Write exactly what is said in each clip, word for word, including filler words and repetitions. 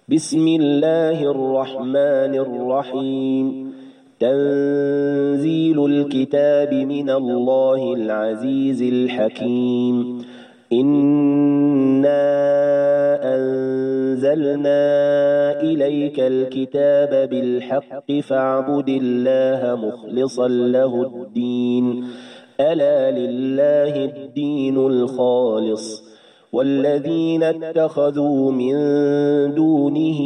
بسم الله الرحمن الرحيم. تنزيل الكتاب من الله العزيز الحكيم. إنا أنزلنا إليك الكتاب بالحق فاعبد الله مخلصا له الدين. ألا لله الدين الخالص. والذين اتخذوا من دونه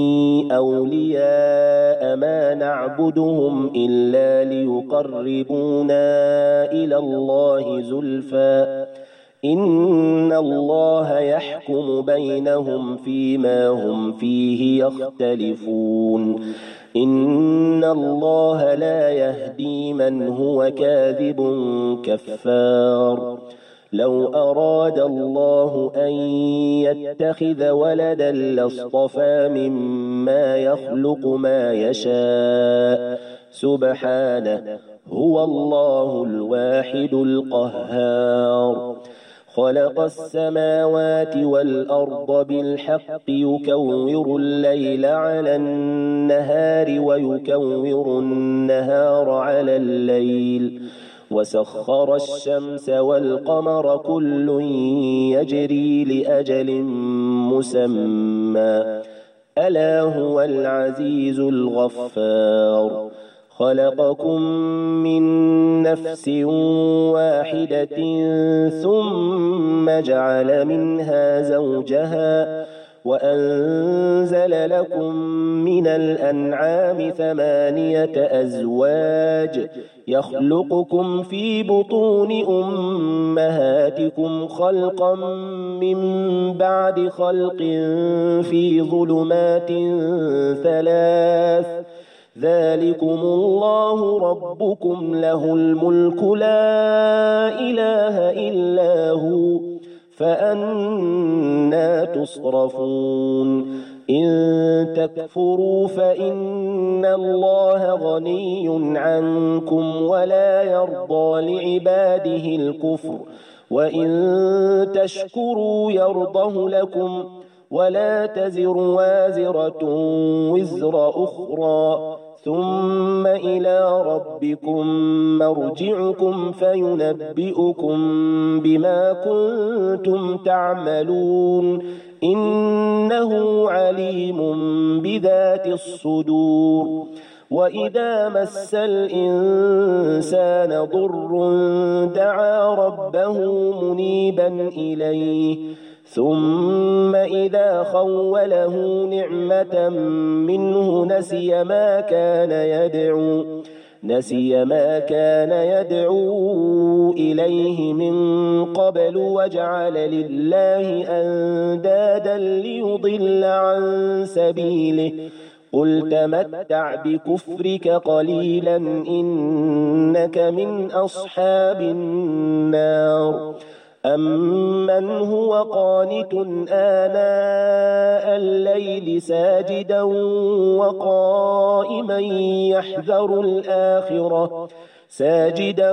أولياء ما نعبدهم إلا ليقربونا إلى الله زلفى إن الله يحكم بينهم فيما هم فيه يختلفون. إن الله لا يهدي من هو كاذب كفار. لو أراد الله أن يتخذ ولدا لاصطفى مما يخلق ما يشاء سبحانه هو الله الواحد القهار. خلق السماوات والأرض بالحق يكور الليل على النهار ويكور النهار على الليل وسخر الشمس والقمر كل يجري لأجل مسمى ألا هو العزيز الغفار. خلقكم من نفس واحدة ثم جعل منها زوجها وأنزل لكم من الأنعام ثمانية أزواج يخلقكم في بطون أمهاتكم خلقا من بعد خلق في ظلمات ثلاث ذلكم الله ربكم له الملك لا إله إلا هو فأنى تصرفون. إن تكفروا فإن الله غني عنكم ولا يرضى لعباده الكفر وإن تشكروا يرضه لكم ولا تزر وازرة وزر أخرى ثم إلى ربكم مرجعكم فينبئكم بما كنتم تعملون إنه عليم بذات الصدور. وإذا مس الإنسان ضر دعا ربه منيبا إليه ثم إذا خوله نعمة منه نسي ما كان يدعو نسي ما كان يدعو إليه من قبل وجعل لله أندادا ليضل عن سبيله قل تمتع بكفرك قليلا إنك من أصحاب النار. أمن هو قانت آناء الليل ساجدا وقائما يحذر الآخرة ساجدا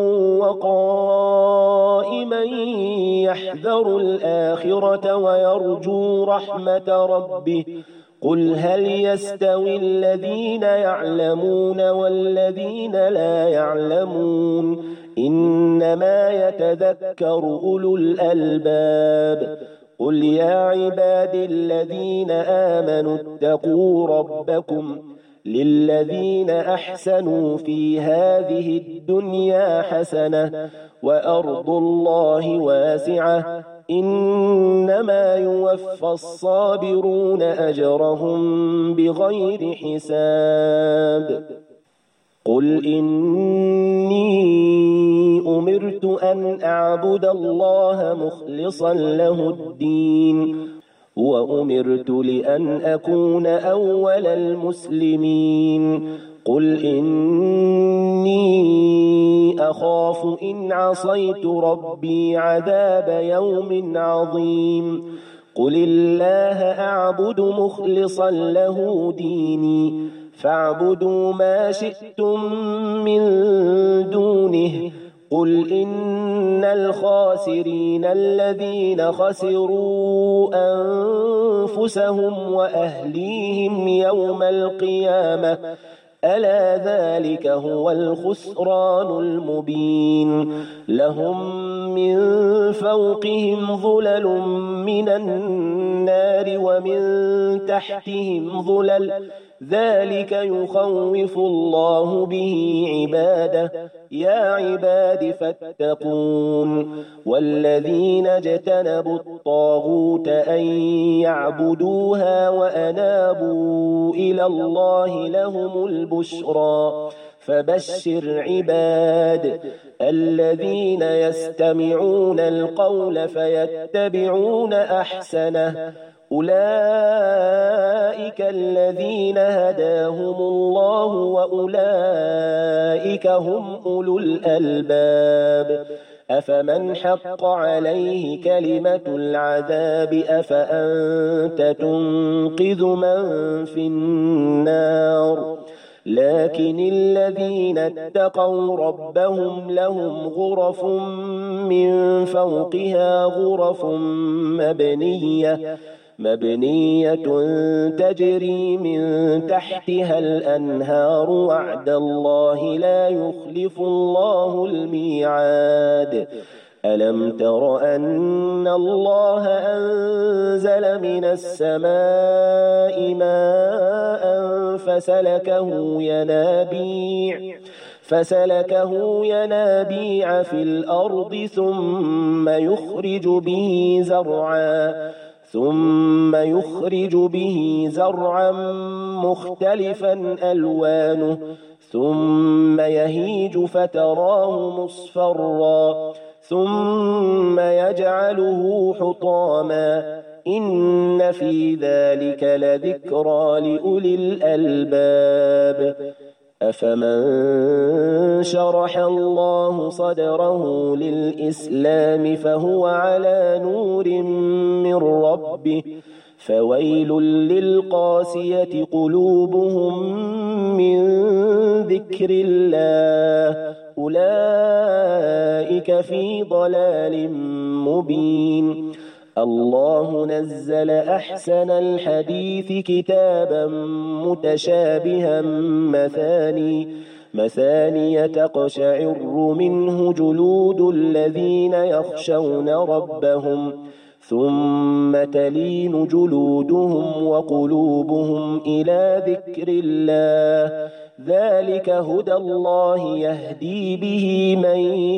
وقائما يحذر الآخرة ويرجو رحمة ربه قل هل يستوي الذين يعلمون والذين لا يعلمون إنما يتذكر أولو الألباب. قل يا عباد الذين آمنوا اتقوا ربكم للذين أحسنوا في هذه الدنيا حسنة وأرض الله واسعة إنما يوفى الصابرون أجرهم بغير حساب. قل إني أمرت أن أعبد الله مخلصا له الدين وأمرت لأن أكون أول المسلمين. قل إني أخاف إن عصيت ربي عذاب يوم عظيم. قل الله أعبد مخلصا له ديني فاعبدوا ما شئتم من دونه قل إن الخاسرين الذين خسروا أنفسهم وأهليهم يوم القيامة ألا ذلك هو الخسران المبين لهم من فوقهم ظلل من النار ومن تحتهم ظلل ذلك يخوف الله به عباده يا عباد فاتقون والذين اجتنبوا الطاغوت أن يعبدوها وأنابوا إلى الله لهم البشرى فبشر عباد الذين يستمعون القول فيتبعون أحسنه أولئك الذين هداهم الله وأولئك هم أولو الألباب أفمن حق عليه كلمة العذاب أفأنت تنقذ من في النار لكن الذين اتقوا ربهم لهم غرف من فوقها غرف مبنية مبنية تجري من تحتها الأنهار وعد الله لا يخلف الله الميعاد ألم تر أن الله أنزل من السماء ماء فسلكه ينابيع فسلكه ينابيع في الأرض ثم يخرج به زرعا ثم يخرج به زرعا مختلفا ألوانه ثم يهيج فتراه مصفرا ثم يجعله حطاما إن في ذلك لذكرى لأولي الألباب أفمن شرح الله صدره للإسلام فهو على نور من ربه فويل للقاسية قلوبهم من ذكر الله أولئك في ضلال مبين الله نزل أحسن الحديث كتابا متشابها مثاني مثاني تقشعر منه جلود الذين يخشون ربهم ثم تلين جلودهم وقلوبهم إلى ذكر الله ذلك هدى الله يهدي به من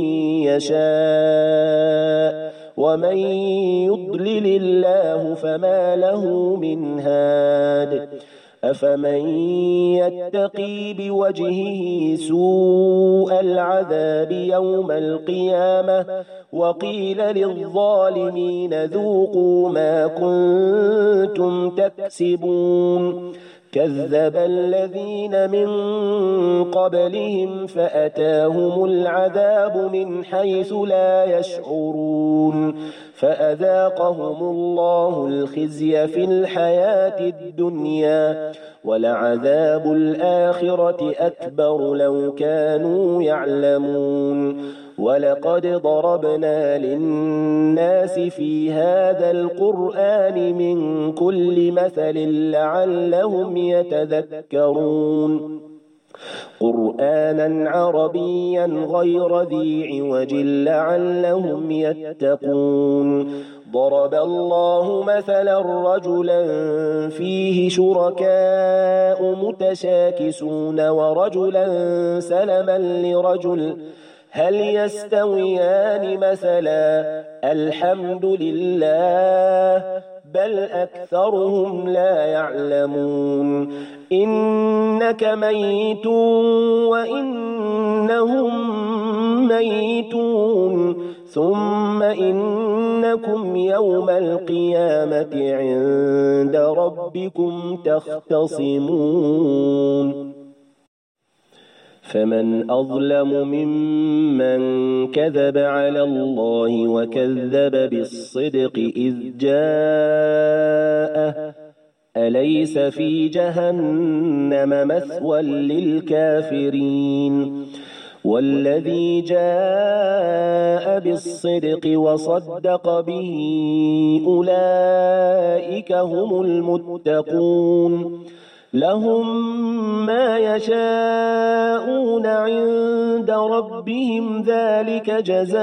يشاء ومن يضلل الله فما له من هاد أفمن يتقي بوجهه سوء العذاب يوم القيامة وقيل للظالمين ذوقوا ما كنتم تكسبون كذب الذين من قبلهم فأتاهم العذاب من حيث لا يشعرون فأذاقهم الله الخزي في الحياة الدنيا ولعذاب الآخرة أكبر لو كانوا يعلمون ولقد ضربنا للناس في هذا القرآن من كل مثل لعلهم يتذكرون قرآنا عربيا غير ذي عوج لعلهم يتقون ضرب الله مثلا رجلا فيه شركاء متشاكسون ورجلا سلما لرجل هل يستويان مثلا الحمد لله بل أكثرهم لا يعلمون إنك ميت وإنهم ميتون ثم إنكم يوم القيامة عند ربكم تختصمون فمن أظلم ممن كذب على الله وكذب بالصدق إذ جاءه أليس في جهنم مثوى للكافرين والذي جاء بالصدق وصدق به أولئك هم المتقون لهم ما يشاءون عند ربهم ذلك جزاء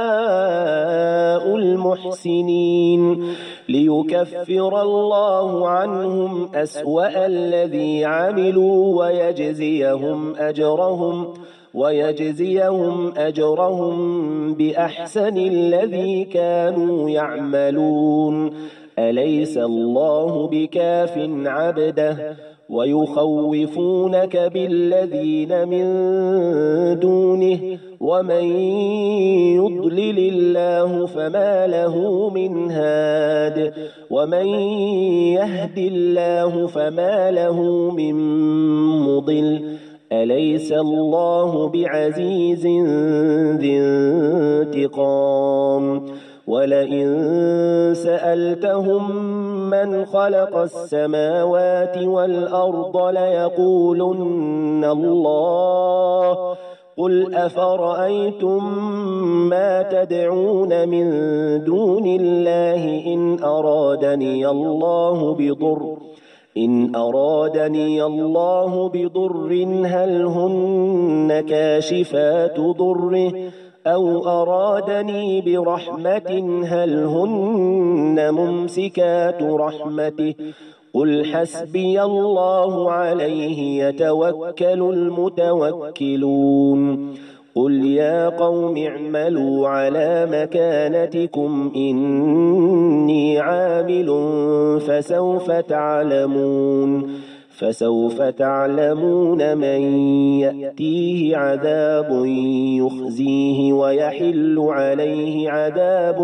المحسنين ليكفر الله عنهم أسوأ الذي عملوا ويجزيهم أجرهم ويجزيهم أجرهم بأحسن الذي كانوا يعملون أليس الله بكاف عبده ويخوفونك بالذين من دونه ومن يضلل الله فما له من هاد ومن يهد الله فما له من مضل أليس الله بعزيز ذي انتقام ولئن سألتهم من خلق السماوات والأرض ليقولن الله قل أفرأيتم ما تدعون من دون الله إن أرادني الله بضر إن أرادني الله بضر هل هن كاشفات ضره أو أرادني برحمة هل هن ممسكات رحمته قل حسبي الله عليه يتوكل المتوكلون قل يا قوم اعملوا على مكانتكم إني عامل فسوف تعلمون فسوف تعلمون من يأتيه عذاب يخزيه ويحل عليه عذاب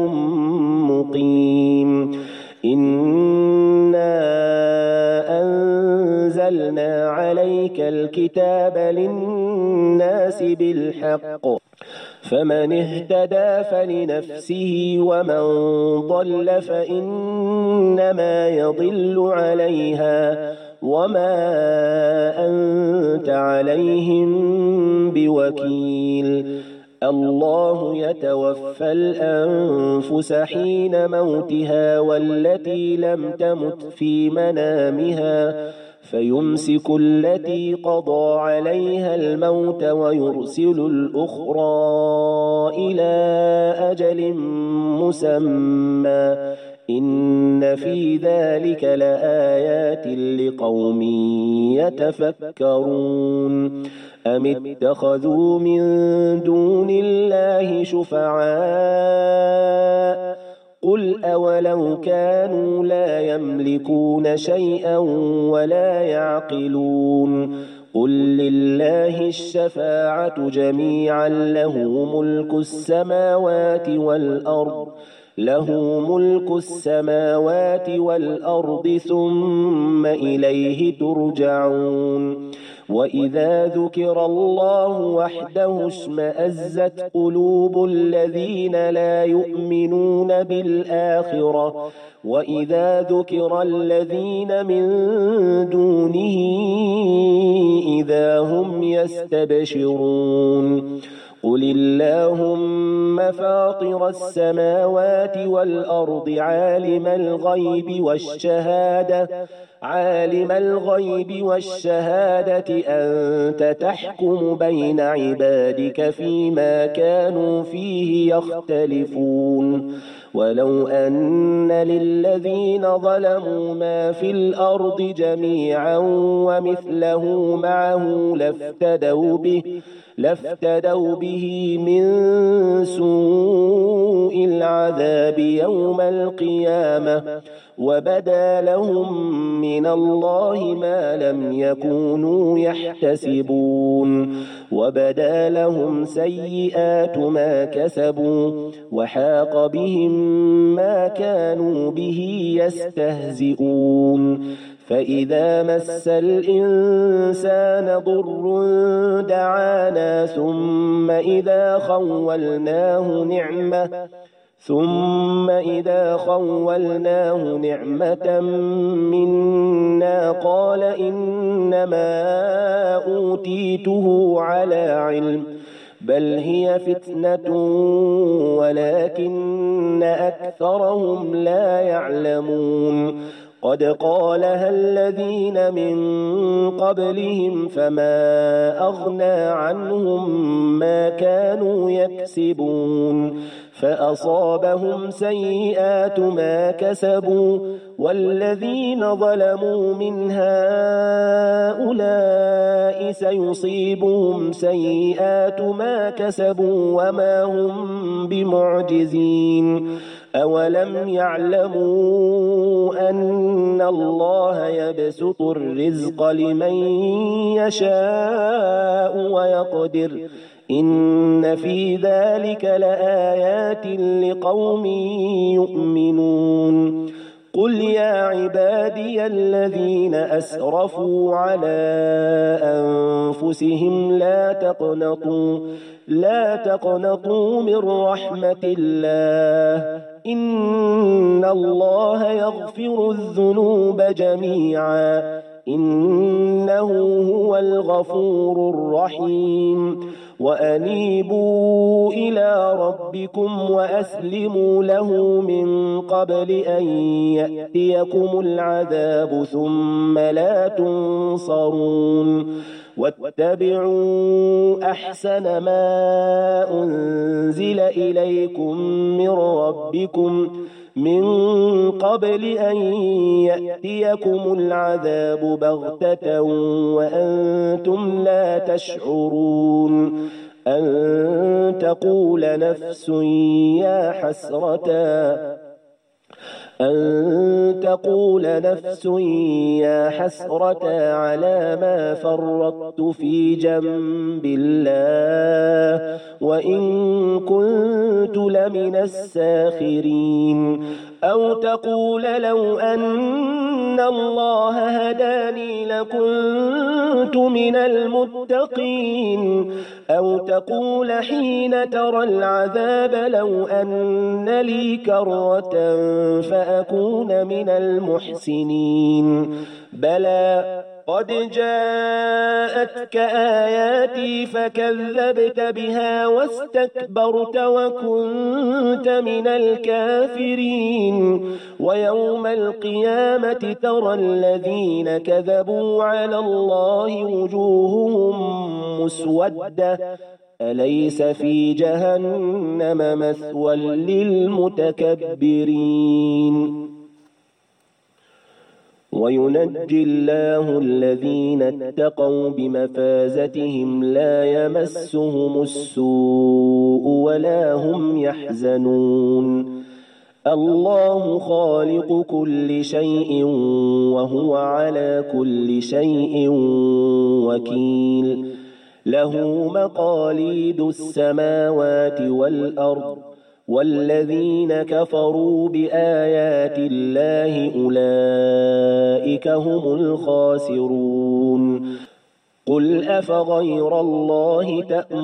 مقيم إنا أنزلنا عليك الكتاب للناس بالحق فمن اهتدى فلنفسه ومن ضل فإنما يضل عليها وما أنت عليهم بوكيل الله يتوفى الأنفس حين موتها والتي لم تمت في منامها فيمسك التي قضى عليها الموت ويرسل الأخرى إلى أجل مسمى إن في ذلك لآيات لقوم يتفكرون أم اتخذوا من دون الله شفعاء قل أولو كانوا لا يملكون شيئا ولا يعقلون قل لله الشفاعة جميعا له ملك السماوات والأرض له ملك السماوات والأرض ثم إليه ترجعون وإذا ذكر الله وحده اشمأزت قلوب الذين لا يؤمنون بالآخرة وإذا ذكر الذين من دونه إذا هم يستبشرون قل اللهم فاطر السماوات والأرض عالم الغيب والشهادة عالم الغيب والشهادة أنت تحكم بين عبادك فيما كانوا فيه يختلفون ولو أن للذين ظلموا ما في الأرض جميعا ومثله معه لافتدوا به لافتدوا به من سوء العذاب يوم القيامة وبدا لهم من الله ما لم يكونوا يحتسبون وبدا لهم سيئات ما كسبوا وحاق بهم ما كانوا به يستهزئون فإذا مس الإنسان ضر دعانا ثم إذا خولناه نعمة ثم إذا خولناه نعمة منا قال إنما أوتيته على علم بل هي فتنة ولكن أكثرهم لا يعلمون قد قالها الذين من قبلهم فما أغنى عنهم ما كانوا يكسبون فأصابهم سيئات ما كسبوا والذين ظلموا من هؤلاء سيصيبهم سيئات ما كسبوا وما هم بمعجزين أولم يعلموا أن الله يبسط الرزق لمن يشاء ويقدر إن في ذلك لآيات لقوم يؤمنون قل يا عبادي الذين أسرفوا على أنفسهم لا تقنطوا لا تقنطوا من رحمة الله إن الله يغفر الذنوب جميعا إنه هو الغفور الرحيم وأنيبوا إلى ربكم وأسلموا له من قبل أن يأتيكم العذاب ثم لا تنصرون واتبعوا أحسن ما أنزل إليكم من ربكم من قبل أن يأتيكم العذاب بغتة وأنتم لا تشعرون أن تقول نفس يا حسرتا أن تقول نفس يا حسرة على ما فرطت في جنب الله وإن كنت لمن الساخرين أو تقول لو أن الله هداني لكنت من المتقين أو تقول حين ترى العذاب لو أن لي كرة فأكون من المحسنين بلى قد جاءتك آياتي فكذبت بها واستكبرت وكنت من الكافرين ويوم القيامة ترى الذين كذبوا على الله وجوههم مسودة أليس في جهنم مثوى للمتكبرين وينجي الله الذين اتقوا بمفازتهم لا يمسهم السوء ولا هم يحزنون الله خالق كل شيء وهو على كل شيء وكيل له مقاليد السماوات والأرض والذين كفروا بآيات الله أولئك هم الخاسرون قل أفغير الله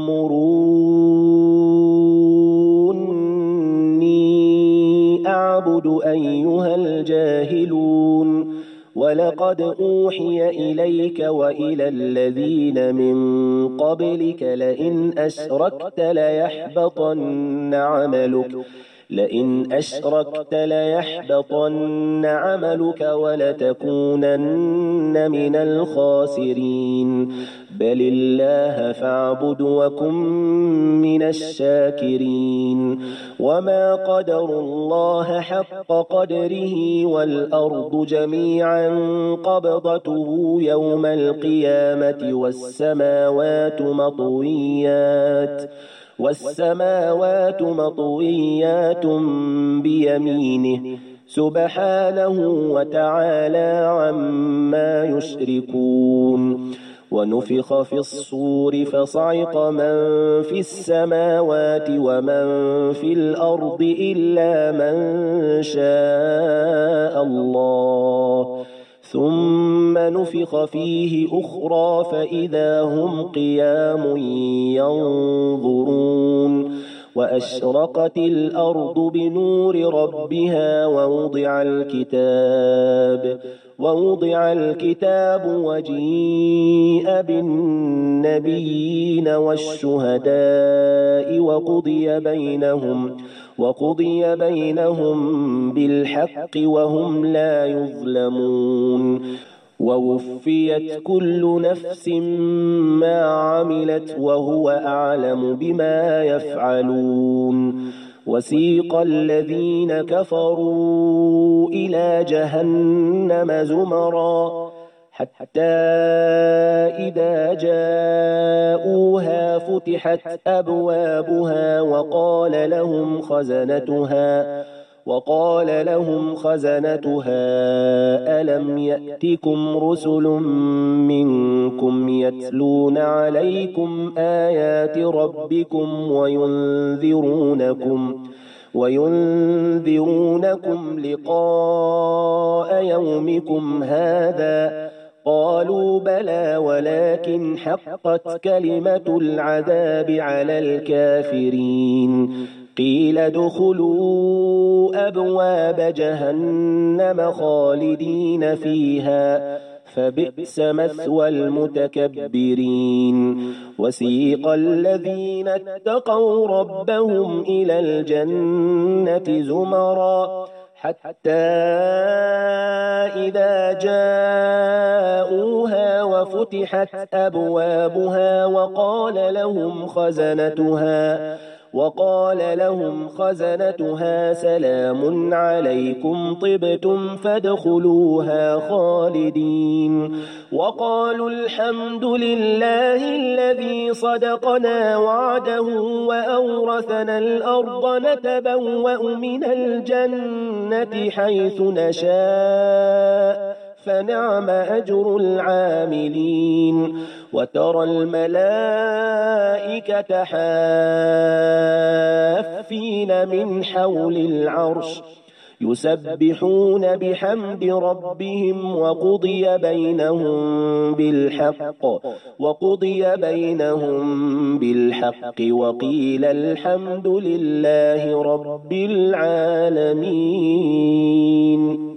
تأمروني أعبد أيها الجاهلون ولقد أوحي إليك وإلى الذين من قبلك لئن أشركت ليحبطن عملك لئن أشركت ليحبطن عملك ولتكونن من الخاسرين بل الله فاعبد وكن من الشاكرين وما قدروا الله حق قدره والأرض جميعا قبضته يوم القيامة والسماوات مطويات والسماوات مطويات بيمينه سبحانه وتعالى عما يشركون ونفخ في الصور فصعق من في السماوات ومن في الأرض إلا من شاء الله ثم نفخ فيه أخرى فإذا هم قيام ينظرون وأشرقت الأرض بنور ربها ووضع الكتاب ووضع الكتاب وجيء بالنبيين والشهداء وقضي بينهم وقضي بينهم بالحق وهم لا يظلمون ووفيت كل نفس ما عملت وهو أعلم بما يفعلون وسيق الذين كفروا إلى جهنم زمرا حتى إذا جاءوها فتحت أبوابها وقال لهم خزنتها وقال لهم خزنتها ألم يأتكم رسل منكم يتلون عليكم آيات ربكم وينذرونكم وينذرونكم لقاء يومكم هذا قالوا بلى ولكن حقت كلمة العذاب على الكافرين قيل ادخلوا أبواب جهنم خالدين فيها فبئس مثوى المتكبرين وسيق الذين اتقوا ربهم إلى الجنة زمرا حتى إذا جاءوها وفتحت أبوابها وقال لهم خزنتها وقال لهم خزنتها سلام عليكم طبتم فادخلوها خالدين وقالوا الحمد لله الذي صدقنا وعده وأورثنا الأرض نتبوأ من الجنة حيث نشاء فنعم أجر العاملين وترى الملائكة حافين من حول العرش يسبحون بحمد ربهم وقضي بينهم بالحق وقضي بينهم بالحق وقيل الحمد لله رب العالمين.